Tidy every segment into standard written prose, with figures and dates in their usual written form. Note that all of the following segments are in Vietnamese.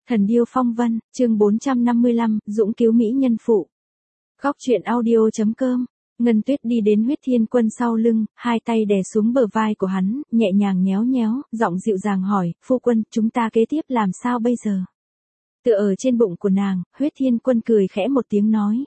Thần điêu phong vân, chương 455, Dũng cứu mỹ nhân phụ. Góc truyện audio.com. Ngân Tuyết đi đến Huyết Thiên Quân sau lưng, hai tay đè xuống bờ vai của hắn, nhẹ nhàng nhéo nhéo, giọng dịu dàng hỏi, phu quân, chúng ta kế tiếp làm sao bây giờ? Tựa ở trên bụng của nàng, Huyết Thiên Quân cười khẽ một tiếng nói.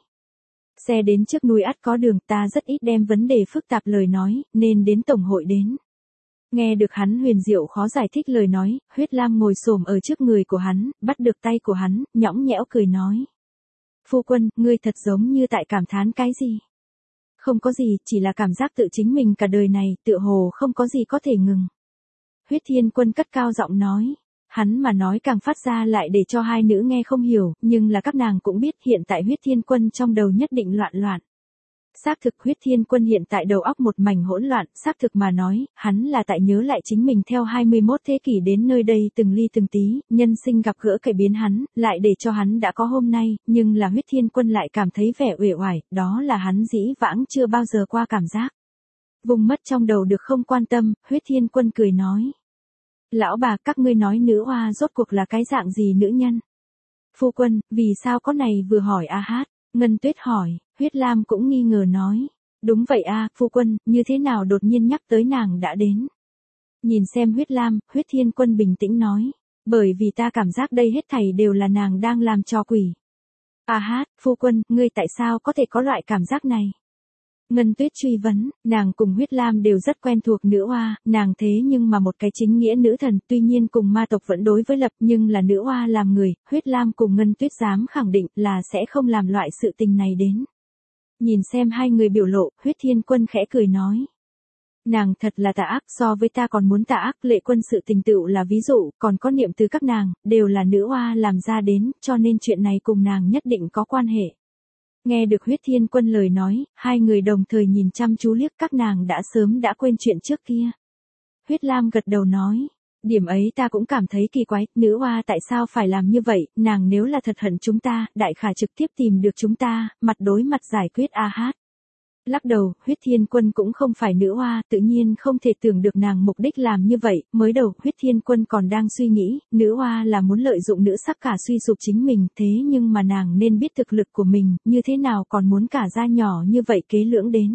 Xe đến trước núi ắt có đường, ta rất ít đem vấn đề phức tạp lời nói, nên đến tổng hội đến. Nghe được hắn huyền diệu khó giải thích lời nói, Huyết Lam ngồi xổm ở trước người của hắn, bắt được tay của hắn, nhõng nhẽo cười nói. Phu quân, ngươi thật giống như tại cảm thán cái gì? Không có gì, chỉ là cảm giác tự chính mình cả đời này, tựa hồ không có gì có thể ngừng. Huyết Thiên Quân cất cao giọng nói. Hắn mà nói càng phát ra lại để cho hai nữ nghe không hiểu, nhưng là các nàng cũng biết hiện tại Huyết Thiên Quân trong đầu nhất định loạn loạn. Xác thực Huyết Thiên Quân hiện tại đầu óc một mảnh hỗn loạn, xác thực mà nói, hắn là tại nhớ lại chính mình theo 21 thế kỷ đến nơi đây từng ly từng tí, nhân sinh gặp gỡ cải biến hắn, lại để cho hắn đã có hôm nay, nhưng là Huyết Thiên Quân lại cảm thấy vẻ uể oải, đó là hắn dĩ vãng chưa bao giờ qua cảm giác. Vùng mất trong đầu được không quan tâm, Huyết Thiên Quân cười nói. Lão bà, các ngươi nói nữ oa rốt cuộc là cái dạng gì nữ nhân? Phu quân, vì sao có này vừa hỏi a hát? Ngân Tuyết hỏi, Huyết Lam cũng nghi ngờ nói. Đúng vậy a, phu quân, như thế nào đột nhiên nhắc tới nàng đã đến? Nhìn xem Huyết Lam, Huyết Thiên Quân bình tĩnh nói. Bởi vì ta cảm giác đây hết thảy đều là nàng đang làm trò quỷ. A hát, phu quân, ngươi tại sao có thể có loại cảm giác này? Ngân Tuyết truy vấn, nàng cùng Huyết Lam đều rất quen thuộc nữ oa, nàng thế nhưng mà một cái chính nghĩa nữ thần, tuy nhiên cùng ma tộc vẫn đối với lập nhưng là nữ oa làm người, Huyết Lam cùng Ngân Tuyết dám khẳng định là sẽ không làm loại sự tình này đến. Nhìn xem hai người biểu lộ, Huyết Thiên Quân khẽ cười nói. Nàng thật là tà ác, so với ta còn muốn tà ác, Lệ Quân sự tình tựu là ví dụ, còn có niệm từ các nàng, đều là nữ oa làm ra đến, cho nên chuyện này cùng nàng nhất định có quan hệ. Nghe được Huyết Thiên Quân lời nói, hai người đồng thời nhìn chăm chú liếc, các nàng đã sớm đã quên chuyện trước kia. Huyết Lam gật đầu nói, điểm ấy ta cũng cảm thấy kỳ quái, nữ oa tại sao phải làm như vậy, nàng nếu là thật hận chúng ta, đại khả trực tiếp tìm được chúng ta, mặt đối mặt giải quyết a hát. Lắc đầu, Huyết Thiên Quân cũng không phải nữ oa, tự nhiên không thể tưởng được nàng mục đích làm như vậy, mới đầu Huyết Thiên Quân còn đang suy nghĩ, nữ oa là muốn lợi dụng nữ sắc cả suy sụp chính mình, thế nhưng mà nàng nên biết thực lực của mình, như thế nào còn muốn cả gia nhỏ như vậy kế lưỡng đến.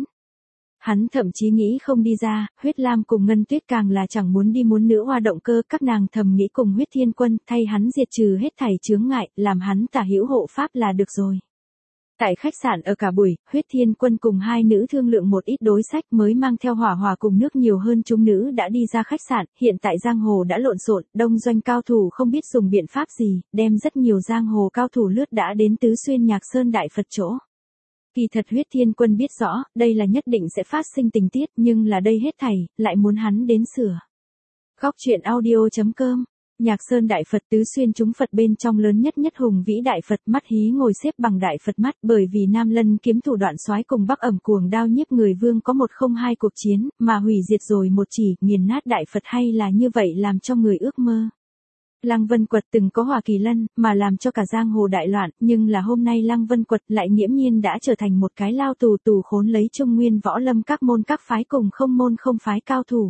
Hắn thậm chí nghĩ không đi ra, Huyết Lam cùng Ngân Tuyết càng là chẳng muốn đi muốn nữ oa động cơ, các nàng thầm nghĩ cùng Huyết Thiên Quân, thay hắn diệt trừ hết thảy chướng ngại, làm hắn tả hữu hộ pháp là được rồi. Tại khách sạn ở cả buổi, Huyết Thiên Quân cùng hai nữ thương lượng một ít đối sách mới mang theo hỏa hòa cùng nước nhiều hơn chúng nữ đã đi ra khách sạn, hiện tại giang hồ đã lộn xộn, đông doanh cao thủ không biết dùng biện pháp gì, đem rất nhiều giang hồ cao thủ lướt đã đến Tứ Xuyên Nhạc Sơn Đại Phật chỗ. Kỳ thật Huyết Thiên Quân biết rõ, đây là nhất định sẽ phát sinh tình tiết, nhưng là đây hết thảy, lại muốn hắn đến sửa. Góc truyện audio.com. Nhạc Sơn Đại Phật Tứ Xuyên chúng Phật bên trong lớn nhất hùng vĩ Đại Phật, mắt hí ngồi xếp bằng Đại Phật mắt, bởi vì Nam Lân kiếm thủ Đoạn Soái cùng Bắc Ẩm cuồng đao nhiếp người vương có 102 cuộc chiến, mà hủy diệt rồi một chỉ, nghiền nát Đại Phật hay là như vậy làm cho người ước mơ. Lăng Vân Quật từng có Hỏa Kỳ Lân, mà làm cho cả giang hồ đại loạn, nhưng là hôm nay Lăng Vân Quật lại nghiễm nhiên đã trở thành một cái lao tù khốn lấy Trung Nguyên võ lâm các môn các phái cùng không môn không phái cao thủ.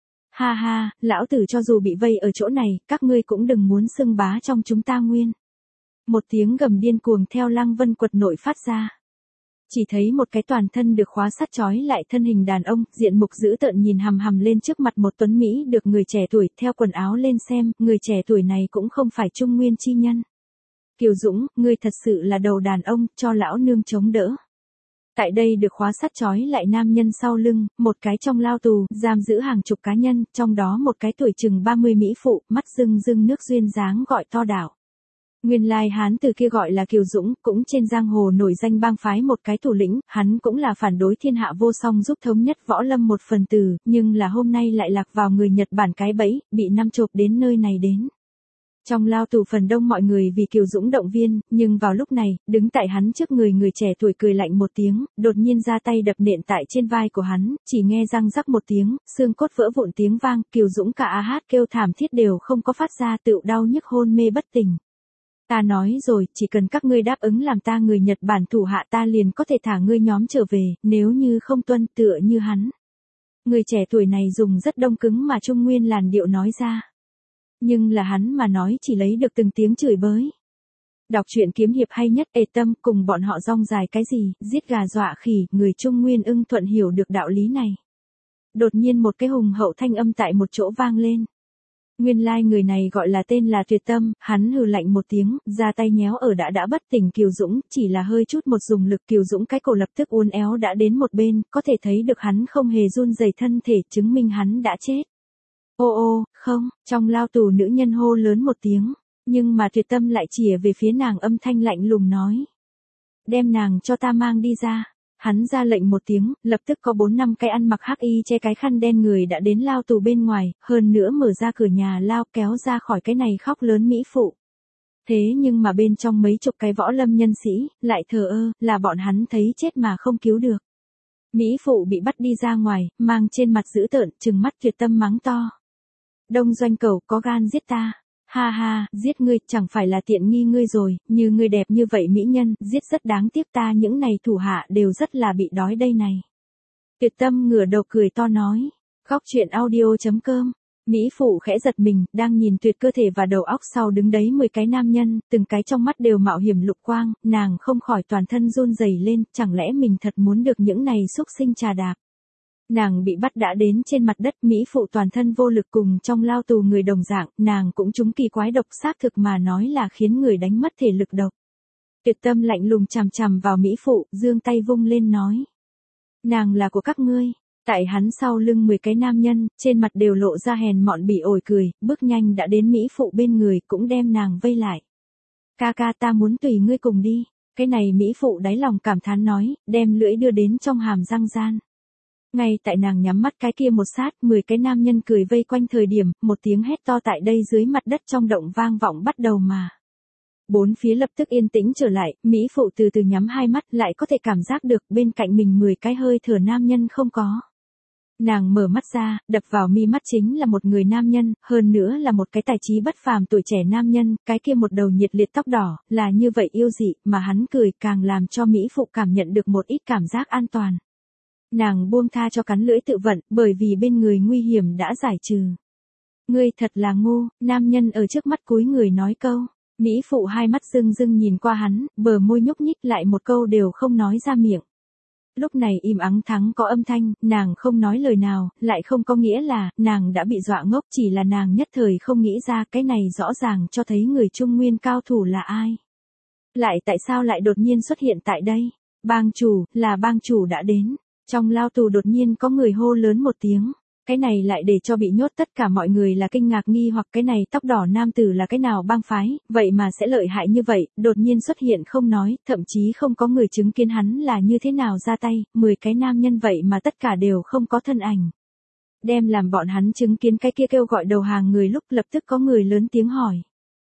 Ha ha, lão tử cho dù bị vây ở chỗ này, các ngươi cũng đừng muốn xưng bá trong chúng ta nguyên. Một tiếng gầm điên cuồng theo Lăng Vân Quật nội phát ra. Chỉ thấy một cái toàn thân được khóa sắt trói lại thân hình đàn ông, diện mục dữ tợn nhìn hằm hằm lên trước mặt một tuấn Mỹ được người trẻ tuổi, theo quần áo lên xem, người trẻ tuổi này cũng không phải Trung Nguyên chi nhân. Kiều Dũng, ngươi thật sự là đầu đàn ông, cho lão nương chống đỡ. Tại đây được khóa sắt trói lại nam nhân sau lưng, một cái trong lao tù, giam giữ hàng chục cá nhân, trong đó một cái tuổi chừng 30 mỹ phụ, mắt rưng rưng nước duyên dáng gọi to đảo. Nguyên lai hán từ kia gọi là Kiều Dũng, cũng trên giang hồ nổi danh bang phái một cái thủ lĩnh, hắn cũng là phản đối thiên hạ vô song giúp thống nhất võ lâm một phần tử, nhưng là hôm nay lại lạc vào người Nhật Bản cái bẫy, bị năm chộp đến nơi này đến. Trong lao tù phần đông mọi người vì Kiều Dũng động viên, nhưng vào lúc này, đứng tại hắn trước người trẻ tuổi cười lạnh một tiếng, đột nhiên ra tay đập nện tại trên vai của hắn, chỉ nghe răng rắc một tiếng, xương cốt vỡ vụn tiếng vang, Kiều Dũng cả a hát kêu thảm thiết đều không có phát ra, tựu đau nhức hôn mê bất tỉnh. Ta nói rồi, chỉ cần các ngươi đáp ứng làm ta người Nhật Bản thủ hạ ta liền có thể thả ngươi nhóm trở về, nếu như không tuân tựa như hắn. Người trẻ tuổi này dùng rất đông cứng mà Trung Nguyên làn điệu nói ra. Nhưng là hắn mà nói chỉ lấy được từng tiếng chửi bới. Đọc truyện kiếm hiệp hay nhất ê tâm cùng bọn họ rong dài cái gì, giết gà dọa khỉ, người Trung Nguyên ưng thuận hiểu được đạo lý này. Đột nhiên một cái hùng hậu thanh âm tại một chỗ vang lên. Nguyên lai người này gọi là tên là Tuyệt Tâm, hắn hừ lạnh một tiếng, ra tay nhéo ở đã bất tỉnh Kiều Dũng, chỉ là hơi chút một dùng lực Kiều Dũng cái cổ lập tức uốn éo đã đến một bên, có thể thấy được hắn không hề run rẩy thân thể, chứng minh hắn đã chết. Ô ô, không, trong lao tù nữ nhân hô lớn một tiếng, nhưng mà Tuyệt Tâm lại chìa về phía nàng âm thanh lạnh lùng nói. Đem nàng cho ta mang đi ra. Hắn ra lệnh một tiếng, lập tức có 4-5 cái ăn mặc hắc y che cái khăn đen người đã đến lao tù bên ngoài, hơn nữa mở ra cửa nhà lao kéo ra khỏi cái này khóc lớn mỹ phụ. Thế nhưng mà bên trong mấy chục cái võ lâm nhân sĩ, lại thờ ơ, là bọn hắn thấy chết mà không cứu được. Mỹ phụ bị bắt đi ra ngoài, mang trên mặt dữ tợn, trừng mắt Tuyệt Tâm mắng to. Đông Doanh Cẩu có gan giết ta. Ha ha, giết ngươi chẳng phải là tiện nghi ngươi rồi, như ngươi đẹp như vậy mỹ nhân, giết rất đáng tiếc ta những này thủ hạ đều rất là bị đói đây này. Tuyệt Tâm ngửa đầu cười to nói, Góc truyện audio.com. Mỹ phụ khẽ giật mình, đang nhìn tuyệt cơ thể và đầu óc sau đứng đấy 10 cái nam nhân, từng cái trong mắt đều mạo hiểm lục quang, nàng không khỏi toàn thân run rẩy lên, chẳng lẽ mình thật muốn được những này xúc sinh trà đạp. Nàng bị bắt đã đến trên mặt đất, Mỹ phụ toàn thân vô lực cùng trong lao tù người đồng dạng, nàng cũng trúng kỳ quái độc xác thực mà nói là khiến người đánh mất thể lực độc. Tuyệt Tâm lạnh lùng chằm chằm vào Mỹ phụ, giương tay vung lên nói. Nàng là của các ngươi. Tại hắn sau lưng 10 cái nam nhân, trên mặt đều lộ ra hèn mọn bỉ ổi cười, bước nhanh đã đến Mỹ phụ bên người, cũng đem nàng vây lại. Ca ca ta muốn tùy ngươi cùng đi. Cái này Mỹ phụ đáy lòng cảm thán nói, đem lưỡi đưa đến trong hàm răng gian. Ngay tại nàng nhắm mắt cái kia một sát, 10 cái nam nhân cười vây quanh thời điểm, một tiếng hét to tại đây dưới mặt đất trong động vang vọng bắt đầu mà. Bốn phía lập tức yên tĩnh trở lại, Mỹ phụ từ từ nhắm hai mắt lại có thể cảm giác được bên cạnh mình 10 cái hơi thở nam nhân không có. Nàng mở mắt ra, đập vào mi mắt chính là một người nam nhân, hơn nữa là một cái tài trí bất phàm tuổi trẻ nam nhân, cái kia một đầu nhiệt liệt tóc đỏ, là như vậy yêu dị, mà hắn cười càng làm cho Mỹ phụ cảm nhận được một ít cảm giác an toàn. Nàng buông tha cho cắn lưỡi tự vận, bởi vì bên người nguy hiểm đã giải trừ. Ngươi thật là ngu, nam nhân ở trước mắt cúi người nói câu. Mỹ phụ hai mắt rưng rưng nhìn qua hắn, bờ môi nhúc nhích lại một câu đều không nói ra miệng. Lúc này im ắng thắng có âm thanh, nàng không nói lời nào, lại không có nghĩa là, nàng đã bị dọa ngốc, chỉ là nàng nhất thời không nghĩ ra cái này rõ ràng cho thấy người Trung Nguyên cao thủ là ai. Lại tại sao lại đột nhiên xuất hiện tại đây? Bang chủ, là bang chủ đã đến. Trong lao tù đột nhiên có người hô lớn một tiếng. Cái này lại để cho bị nhốt tất cả mọi người là kinh ngạc nghi hoặc cái này tóc đỏ nam tử là cái nào bang phái, vậy mà sẽ lợi hại như vậy, đột nhiên xuất hiện không nói, thậm chí không có người chứng kiến hắn là như thế nào ra tay, 10 cái nam nhân vậy mà tất cả đều không có thân ảnh. Đem làm bọn hắn chứng kiến cái kia kêu gọi đầu hàng người lúc lập tức có người lớn tiếng hỏi.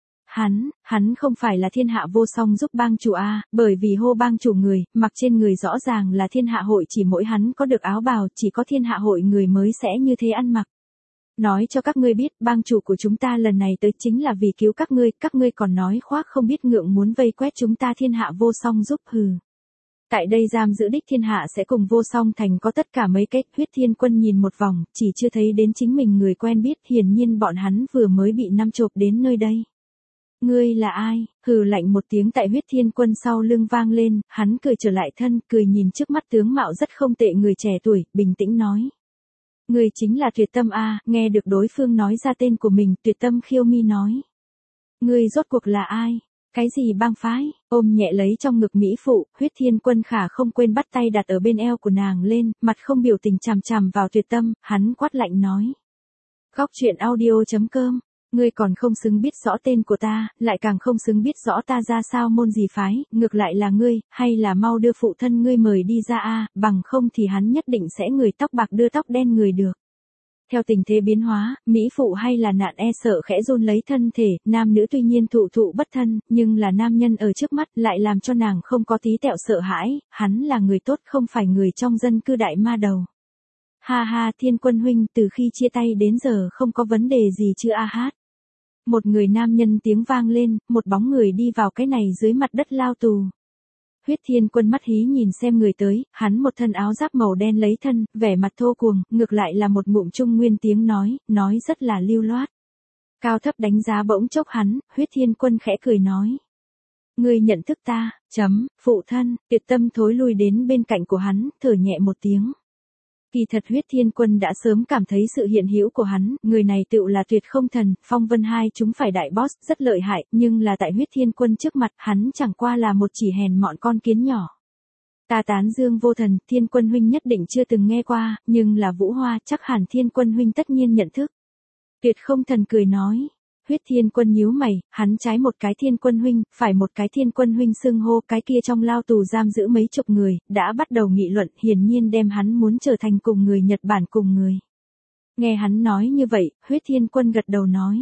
Hắn không phải là thiên hạ vô song giúp bang chủ a, bởi vì hô bang chủ người, mặc trên người rõ ràng là thiên hạ hội chỉ mỗi hắn có được áo bào, chỉ có thiên hạ hội người mới sẽ như thế ăn mặc. Nói cho các ngươi biết, bang chủ của chúng ta lần này tới chính là vì cứu các ngươi còn nói khoác không biết ngượng muốn vây quét chúng ta thiên hạ vô song giúp hừ. Tại đây giam giữ đích thiên hạ sẽ cùng vô song thành có tất cả mấy cái, Huyết Thiên Quân nhìn một vòng, chỉ chưa thấy đến chính mình người quen biết, hiển nhiên bọn hắn vừa mới bị năm chộp đến nơi đây. Ngươi là ai? Hừ lạnh một tiếng tại Huyết Thiên Quân sau lưng vang lên, hắn cười trở lại thân, cười nhìn trước mắt tướng mạo rất không tệ người trẻ tuổi, bình tĩnh nói. Ngươi chính là Tuyệt Tâm a, nghe được đối phương nói ra tên của mình, Tuyệt Tâm khiêu mi nói. Ngươi rốt cuộc là ai? Cái gì bang phái? Ôm nhẹ lấy trong ngực Mỹ phụ, Huyết Thiên Quân khả không quên bắt tay đặt ở bên eo của nàng lên, mặt không biểu tình chằm chằm vào Tuyệt Tâm, hắn quát lạnh nói. Góc truyện audio.com. Ngươi còn không xứng biết rõ tên của ta, lại càng không xứng biết rõ ta ra sao môn gì phái, ngược lại là ngươi, hay là mau đưa phụ thân ngươi mời đi ra a, bằng không thì hắn nhất định sẽ người tóc bạc đưa tóc đen người được. Theo tình thế biến hóa, Mỹ phụ hay là nạn e sợ khẽ run lấy thân thể, nam nữ tuy nhiên thụ bất thân, nhưng là nam nhân ở trước mắt lại làm cho nàng không có tí tẹo sợ hãi, hắn là người tốt không phải người trong dân cư đại ma đầu. Ha ha, Thiên Quân huynh, từ khi chia tay đến giờ không có vấn đề gì chứ a hát. Một người nam nhân tiếng vang lên, một bóng người đi vào cái này dưới mặt đất lao tù. Huyết Thiên Quân mắt hí nhìn xem người tới, hắn một thân áo giáp màu đen lấy thân, vẻ mặt thô cuồng, ngược lại là một ngụm Trung Nguyên tiếng nói rất là lưu loát. Cao thấp đánh giá bỗng chốc hắn, Huyết Thiên Quân khẽ cười nói. Ngươi nhận thức ta, phụ thân, Tuyệt Tâm thối lui đến bên cạnh của hắn, thở nhẹ một tiếng. Kỳ thật Huyết Thiên Quân đã sớm cảm thấy sự hiện hữu của hắn, người này tựu là Tuyệt Không Thần, Phong Vân hai chúng phải đại boss, rất lợi hại, nhưng là tại Huyết Thiên Quân trước mặt, hắn chẳng qua là một chỉ hèn mọn con kiến nhỏ. Ta tán dương vô thần, Thiên Quân huynh nhất định chưa từng nghe qua, nhưng là Vũ Hoa, chắc hẳn Thiên Quân huynh tất nhiên nhận thức. Tuyệt Không Thần cười nói. Huyết Thiên Quân nhíu mày, hắn trái một cái Thiên Quân huynh, phải một cái Thiên Quân huynh xưng hô, cái kia trong lao tù giam giữ mấy chục người, đã bắt đầu nghị luận, hiển nhiên đem hắn muốn trở thành cùng người Nhật Bản cùng người. Nghe hắn nói như vậy, Huyết Thiên Quân gật đầu nói.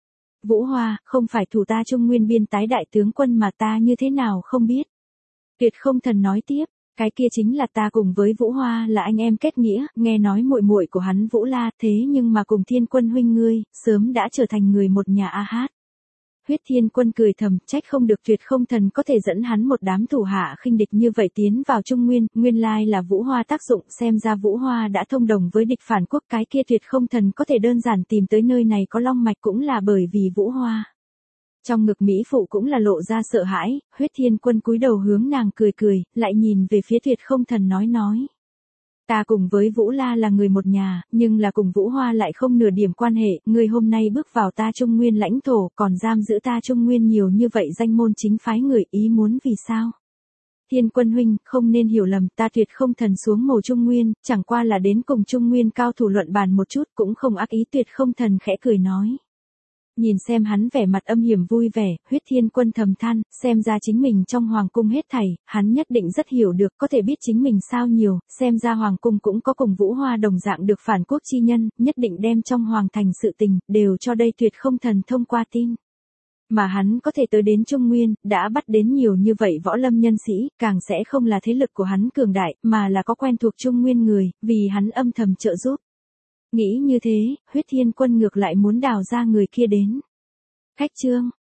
Vũ Hoa, không phải thủ ta Trung Nguyên biên tái đại tướng quân mà ta như thế nào không biết. Tuyệt Không Thần nói tiếp. Cái kia chính là ta cùng với Vũ Hoa là anh em kết nghĩa, nghe nói muội muội của hắn Vũ La, thế nhưng mà cùng Thiên Quân huynh ngươi, sớm đã trở thành người một nhà a hát. Huyết Thiên Quân cười thầm, trách không được Tuyệt Không Thần có thể dẫn hắn một đám thủ hạ khinh địch như vậy tiến vào Trung Nguyên, nguyên lai là Vũ Hoa tác dụng, xem ra Vũ Hoa đã thông đồng với địch phản quốc, cái kia Tuyệt Không Thần có thể đơn giản tìm tới nơi này có long mạch cũng là bởi vì Vũ Hoa. Trong ngực Mỹ phụ cũng là lộ ra sợ hãi, Huyết Thiên Quân cúi đầu hướng nàng cười cười, lại nhìn về phía Tuyệt Không Thần nói. Ta cùng với Vũ La là người một nhà, nhưng là cùng Vũ Hoa lại không nửa điểm quan hệ, ngươi hôm nay bước vào ta Trung Nguyên lãnh thổ, còn giam giữ ta Trung Nguyên nhiều như vậy danh môn chính phái người, ý muốn vì sao? Thiên Quân huynh, không nên hiểu lầm, ta Tuyệt Không Thần xuống mồ Trung Nguyên, chẳng qua là đến cùng Trung Nguyên cao thủ luận bàn một chút, cũng không ác ý. Tuyệt Không Thần khẽ cười nói. Nhìn xem hắn vẻ mặt âm hiểm vui vẻ, Huyết Thiên Quân thầm than, xem ra chính mình trong hoàng cung hết thảy, hắn nhất định rất hiểu được, có thể biết chính mình sao nhiều, xem ra hoàng cung cũng có cùng Vũ Hoa đồng dạng được phản quốc chi nhân, nhất định đem trong hoàng thành sự tình, đều cho đây Tuyệt Không Thần thông qua tin. Mà hắn có thể tới đến Trung Nguyên, đã bắt đến nhiều như vậy võ lâm nhân sĩ, càng sẽ không là thế lực của hắn cường đại, mà là có quen thuộc Trung Nguyên người, vì hắn âm thầm trợ giúp. Nghĩ như thế, Huyết Thiên Quân ngược lại muốn đào ra người kia đến. Khách chương.